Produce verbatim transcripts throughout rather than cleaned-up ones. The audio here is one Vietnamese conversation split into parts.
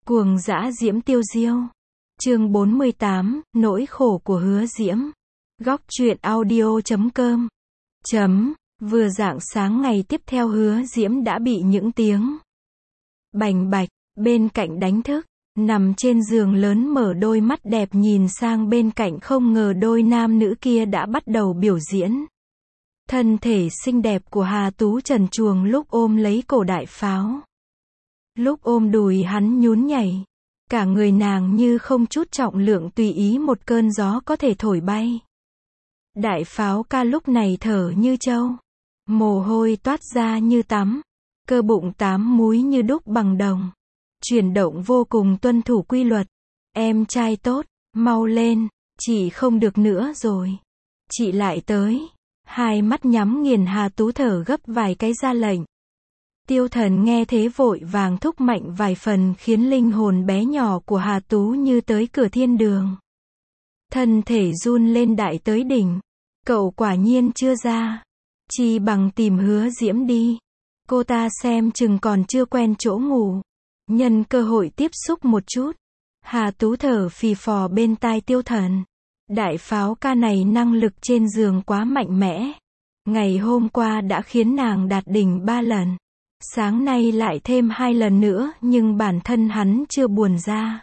Cuồng dã diễm tiêu diêu. Chương bốn mươi tám, nỗi khổ của Hứa Diễm. Góc truyện audio chấm com. Chấm, vừa rạng sáng ngày tiếp theo Hứa Diễm đã bị những tiếng bành bạch bên cạnh đánh thức. Nằm trên giường lớn mở đôi mắt đẹp nhìn sang bên cạnh, không ngờ đôi nam nữ kia đã bắt đầu biểu diễn. Thân thể xinh đẹp của Hà Tú trần truồng lúc ôm lấy cổ Đại Pháo. Lúc ôm đùi hắn nhún nhảy. Cả người nàng như không chút trọng lượng, tùy ý một cơn gió có thể thổi bay. Đại Pháo ca lúc này thở như trâu. Mồ hôi toát ra như tắm. Cơ bụng tám múi như đúc bằng đồng. Chuyển động vô cùng tuân thủ quy luật. Em trai tốt, mau lên, chị không được nữa rồi. Chị lại tới. Hai mắt nhắm nghiền, Hà Tú thở gấp vài cái ra lệnh. Tiêu Thần nghe thế vội vàng thúc mạnh vài phần, khiến linh hồn bé nhỏ của Hà Tú như tới cửa thiên đường. Thân thể run lên đại tới đỉnh. Cậu quả nhiên chưa ra. Chi bằng tìm Hứa Diễm đi. Cô ta xem chừng còn chưa quen chỗ ngủ. Nhân cơ hội tiếp xúc một chút. Hà Tú thở phì phò bên tai Tiêu Thần. Đại Pháo ca này năng lực trên giường quá mạnh mẽ. Ngày hôm qua đã khiến nàng đạt đỉnh ba lần. Sáng nay lại thêm hai lần nữa, nhưng bản thân hắn chưa buồn ra.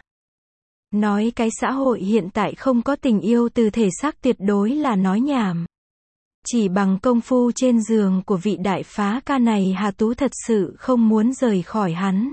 Nói cái xã hội hiện tại không có tình yêu từ thể xác tuyệt đối là nói nhảm. Chỉ bằng công phu trên giường của vị đại phá ca này, Hà Tú thật sự không muốn rời khỏi hắn.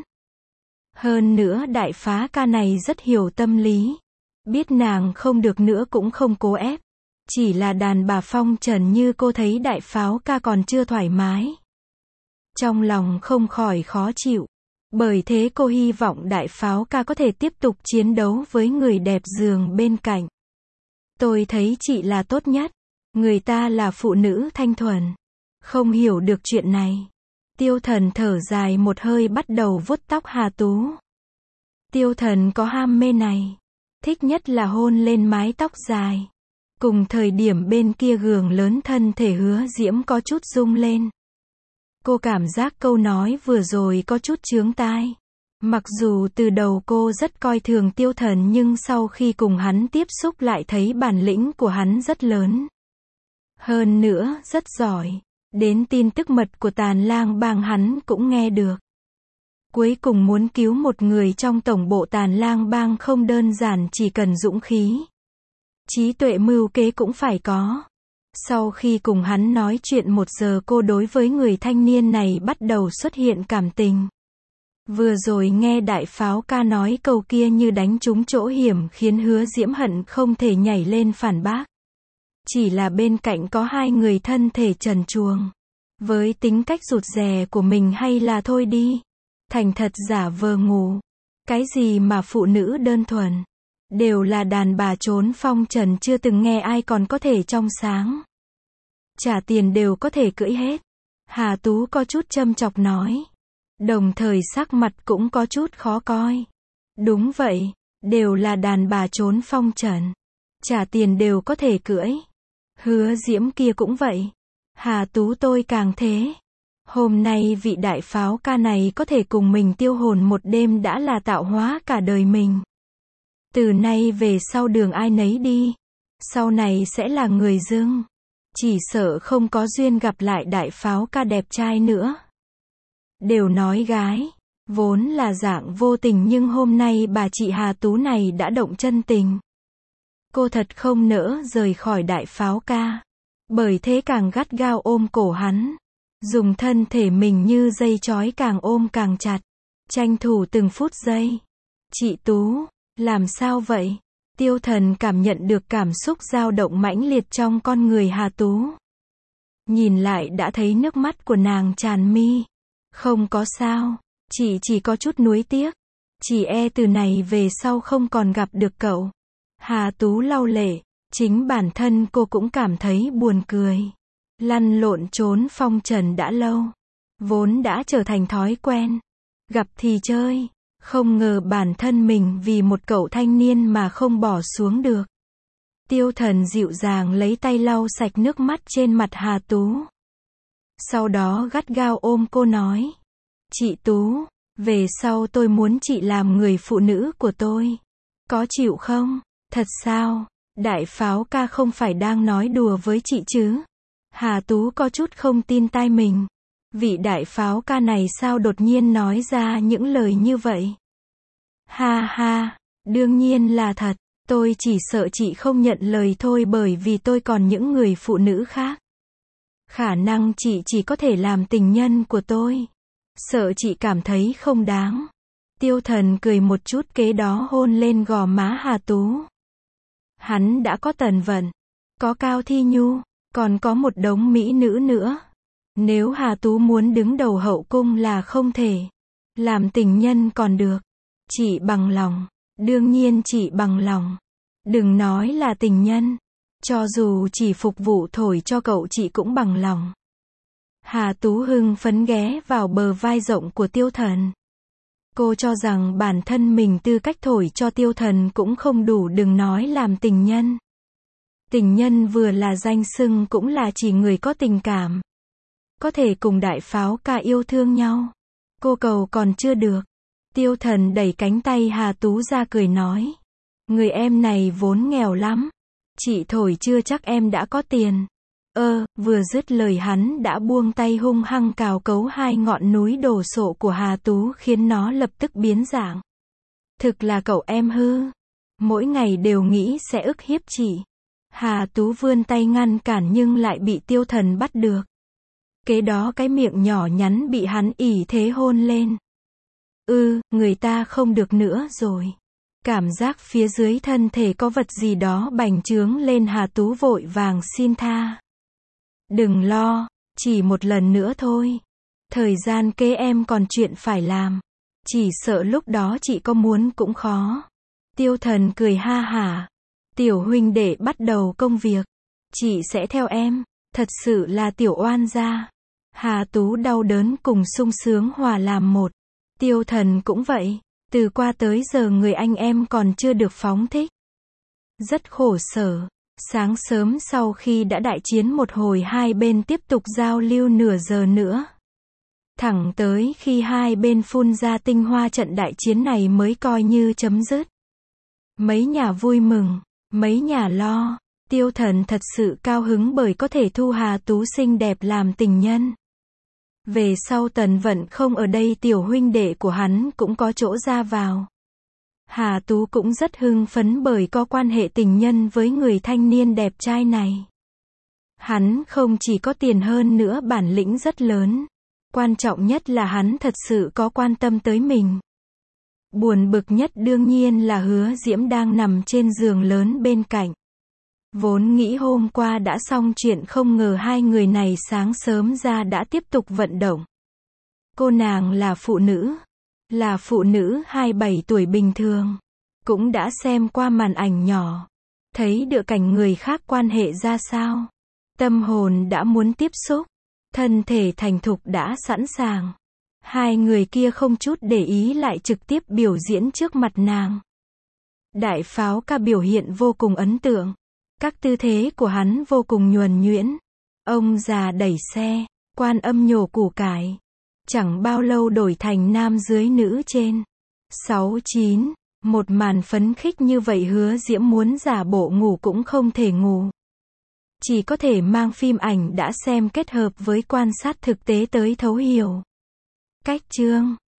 Hơn nữa đại phá ca này rất hiểu tâm lý. Biết nàng không được nữa cũng không cố ép. Chỉ là đàn bà phong trần như cô thấy đại pháo ca còn chưa thoải mái. Trong lòng không khỏi khó chịu. Bởi thế cô hy vọng đại pháo ca có thể tiếp tục chiến đấu với người đẹp giường bên cạnh. Tôi thấy chị là tốt nhất. Người ta là phụ nữ thanh thuần. Không hiểu được chuyện này. Tiêu Thần thở dài một hơi, bắt đầu vuốt tóc Hà Tú. Tiêu Thần có ham mê này. Thích nhất là hôn lên mái tóc dài. Cùng thời điểm bên kia giường lớn, thân thể Hứa Diễm có chút rung lên. Cô cảm giác câu nói vừa rồi có chút chướng tai. Mặc dù từ đầu cô rất coi thường Tiêu Thần, nhưng sau khi cùng hắn tiếp xúc lại thấy bản lĩnh của hắn rất lớn. Hơn nữa, rất giỏi. Đến tin tức mật của Tàn Lang Bang hắn cũng nghe được. Cuối cùng muốn cứu một người trong tổng bộ Tàn Lang Bang không đơn giản chỉ cần dũng khí. Trí tuệ mưu kế cũng phải có. Sau khi cùng hắn nói chuyện một giờ, cô đối với người thanh niên này bắt đầu xuất hiện cảm tình. Vừa rồi nghe đại pháo ca nói câu kia như đánh trúng chỗ hiểm, khiến Hứa Diễm hận không thể nhảy lên phản bác. Chỉ là bên cạnh có hai người thân thể trần truồng. Với tính cách rụt rè của mình, hay là thôi đi. Thành thật giả vờ ngủ. Cái gì mà phụ nữ đơn thuần. Đều là đàn bà trốn phong trần, chưa từng nghe ai còn có thể trong sáng. Trả tiền đều có thể cưỡi hết. Hà Tú có chút châm chọc nói. Đồng thời sắc mặt cũng có chút khó coi. Đúng vậy, đều là đàn bà trốn phong trần. Trả tiền đều có thể cưỡi. Hứa Diễm kia cũng vậy. Hà Tú tôi càng thế. Hôm nay vị đại pháo ca này có thể cùng mình tiêu hồn một đêm đã là tạo hóa cả đời mình. Từ nay về sau đường ai nấy đi. Sau này sẽ là người dưng. Chỉ sợ không có duyên gặp lại đại pháo ca đẹp trai nữa. Đều nói gái vốn là dạng vô tình, nhưng hôm nay bà chị Hà Tú này đã động chân tình. Cô thật không nỡ rời khỏi đại pháo ca. Bởi thế càng gắt gao ôm cổ hắn. Dùng thân thể mình như dây trói, càng ôm càng chặt. Tranh thủ từng phút giây. Chị Tú, làm sao vậy? Tiêu Thần cảm nhận được cảm xúc dao động mãnh liệt trong con người Hà Tú. Nhìn lại đã thấy nước mắt của nàng tràn mi. Không có sao, chị chỉ có chút nuối tiếc. Chỉ e từ này về sau không còn gặp được cậu. Hà Tú lau lệ, chính bản thân cô cũng cảm thấy buồn cười. Lăn lộn trốn phong trần đã lâu. Vốn đã trở thành thói quen. Gặp thì chơi. Không ngờ bản thân mình vì một cậu thanh niên mà không bỏ xuống được. Tiêu Thần dịu dàng lấy tay lau sạch nước mắt trên mặt Hà Tú. Sau đó gắt gao ôm cô nói. Chị Tú, Về sau tôi muốn chị làm người phụ nữ của tôi. Có chịu không? Thật sao? Đại pháo ca không phải đang nói đùa với chị chứ? Hà Tú có chút không tin tai mình. Vị đại pháo ca này sao đột nhiên nói ra những lời như vậy? Ha ha, đương nhiên là thật. Tôi chỉ sợ chị không nhận lời thôi bởi vì tôi còn những người phụ nữ khác. Khả năng chị chỉ có thể làm tình nhân của tôi. Sợ chị cảm thấy không đáng. Tiêu Thần cười một chút kế đó hôn lên gò má Hà Tú. Hắn đã có Tần Vận, có Cao Thi Nhu, còn có một đống mỹ nữ nữa. Nếu Hà Tú muốn đứng đầu hậu cung là không thể. Làm tình nhân còn được. Chị bằng lòng. Đương nhiên chị bằng lòng. Đừng nói là tình nhân. Cho dù chỉ phục vụ thổi cho cậu chị cũng bằng lòng. Hà Tú hưng phấn ghé vào bờ vai rộng của Tiêu Thần. Cô cho rằng bản thân mình tư cách thổi cho Tiêu Thần cũng không đủ, đừng nói làm tình nhân. Tình nhân vừa là danh xưng cũng là chỉ người có tình cảm. Có thể cùng đại pháo ca yêu thương nhau. Cô cầu còn chưa được. Tiêu Thần đẩy cánh tay Hà Tú ra cười nói. Người em này vốn nghèo lắm. Chị thổi chưa chắc em đã có tiền. Ơ, vừa dứt lời hắn đã buông tay hung hăng cào cấu hai ngọn núi đổ sộ của Hà Tú khiến nó lập tức biến dạng. Thực là cậu em hư. Mỗi ngày đều nghĩ sẽ ức hiếp chị. Hà Tú vươn tay ngăn cản nhưng lại bị Tiêu Thần bắt được. Kế đó cái miệng nhỏ nhắn bị hắn ỷ thế hôn lên. Ư, ừ, người ta không được nữa rồi. Cảm giác phía dưới thân thể có vật gì đó bành trướng lên, Hà Tú vội vàng xin tha. Đừng lo, chỉ một lần nữa thôi. Thời gian kế em còn chuyện phải làm. Chỉ sợ lúc đó chị có muốn cũng khó. Tiêu Thần cười ha hả. Tiểu huynh đệ bắt đầu công việc. Chị sẽ theo em. Thật sự là tiểu oan gia. Hà Tú đau đớn cùng sung sướng hòa làm một. Tiêu Thần cũng vậy. Từ qua tới giờ người anh em còn chưa được phóng thích. Rất khổ sở. Sáng sớm sau khi đã đại chiến một hồi, hai bên tiếp tục giao lưu nửa giờ nữa. Thẳng tới khi hai bên phun ra tinh hoa, trận đại chiến này mới coi như chấm dứt. Mấy nhà vui mừng, mấy nhà lo. Tiêu Thần thật sự cao hứng bởi có thể thu Hà Tú xinh đẹp làm tình nhân. Về sau Tần Vận không ở đây, tiểu huynh đệ của hắn cũng có chỗ ra vào. Hà Tú cũng rất hưng phấn bởi có quan hệ tình nhân với người thanh niên đẹp trai này. Hắn không chỉ có tiền hơn nữa bản lĩnh rất lớn. Quan trọng nhất là hắn thật sự có quan tâm tới mình. Buồn bực nhất đương nhiên là Hứa Diễm đang nằm trên giường lớn bên cạnh. Vốn nghĩ hôm qua đã xong chuyện, không ngờ hai người này sáng sớm ra đã tiếp tục vận động. Cô nàng là phụ nữ. Là phụ nữ hai mươi bảy tuổi bình thường. Cũng đã xem qua màn ảnh nhỏ. Thấy được cảnh người khác quan hệ ra sao. Tâm hồn đã muốn tiếp xúc. Thân thể thành thục đã sẵn sàng. Hai người kia không chút để ý lại trực tiếp biểu diễn trước mặt nàng. Đại pháo ca biểu hiện vô cùng ấn tượng. Các tư thế của hắn vô cùng nhuần nhuyễn. Ông già đẩy xe, Quan Âm nhổ củ cải. Chẳng bao lâu đổi thành nam dưới nữ trên. Sáu chín, một màn phấn khích như vậy Hứa Diễm muốn giả bộ ngủ cũng không thể ngủ. Chỉ có thể mang phim ảnh đã xem kết hợp với quan sát thực tế tới thấu hiểu. Cách chương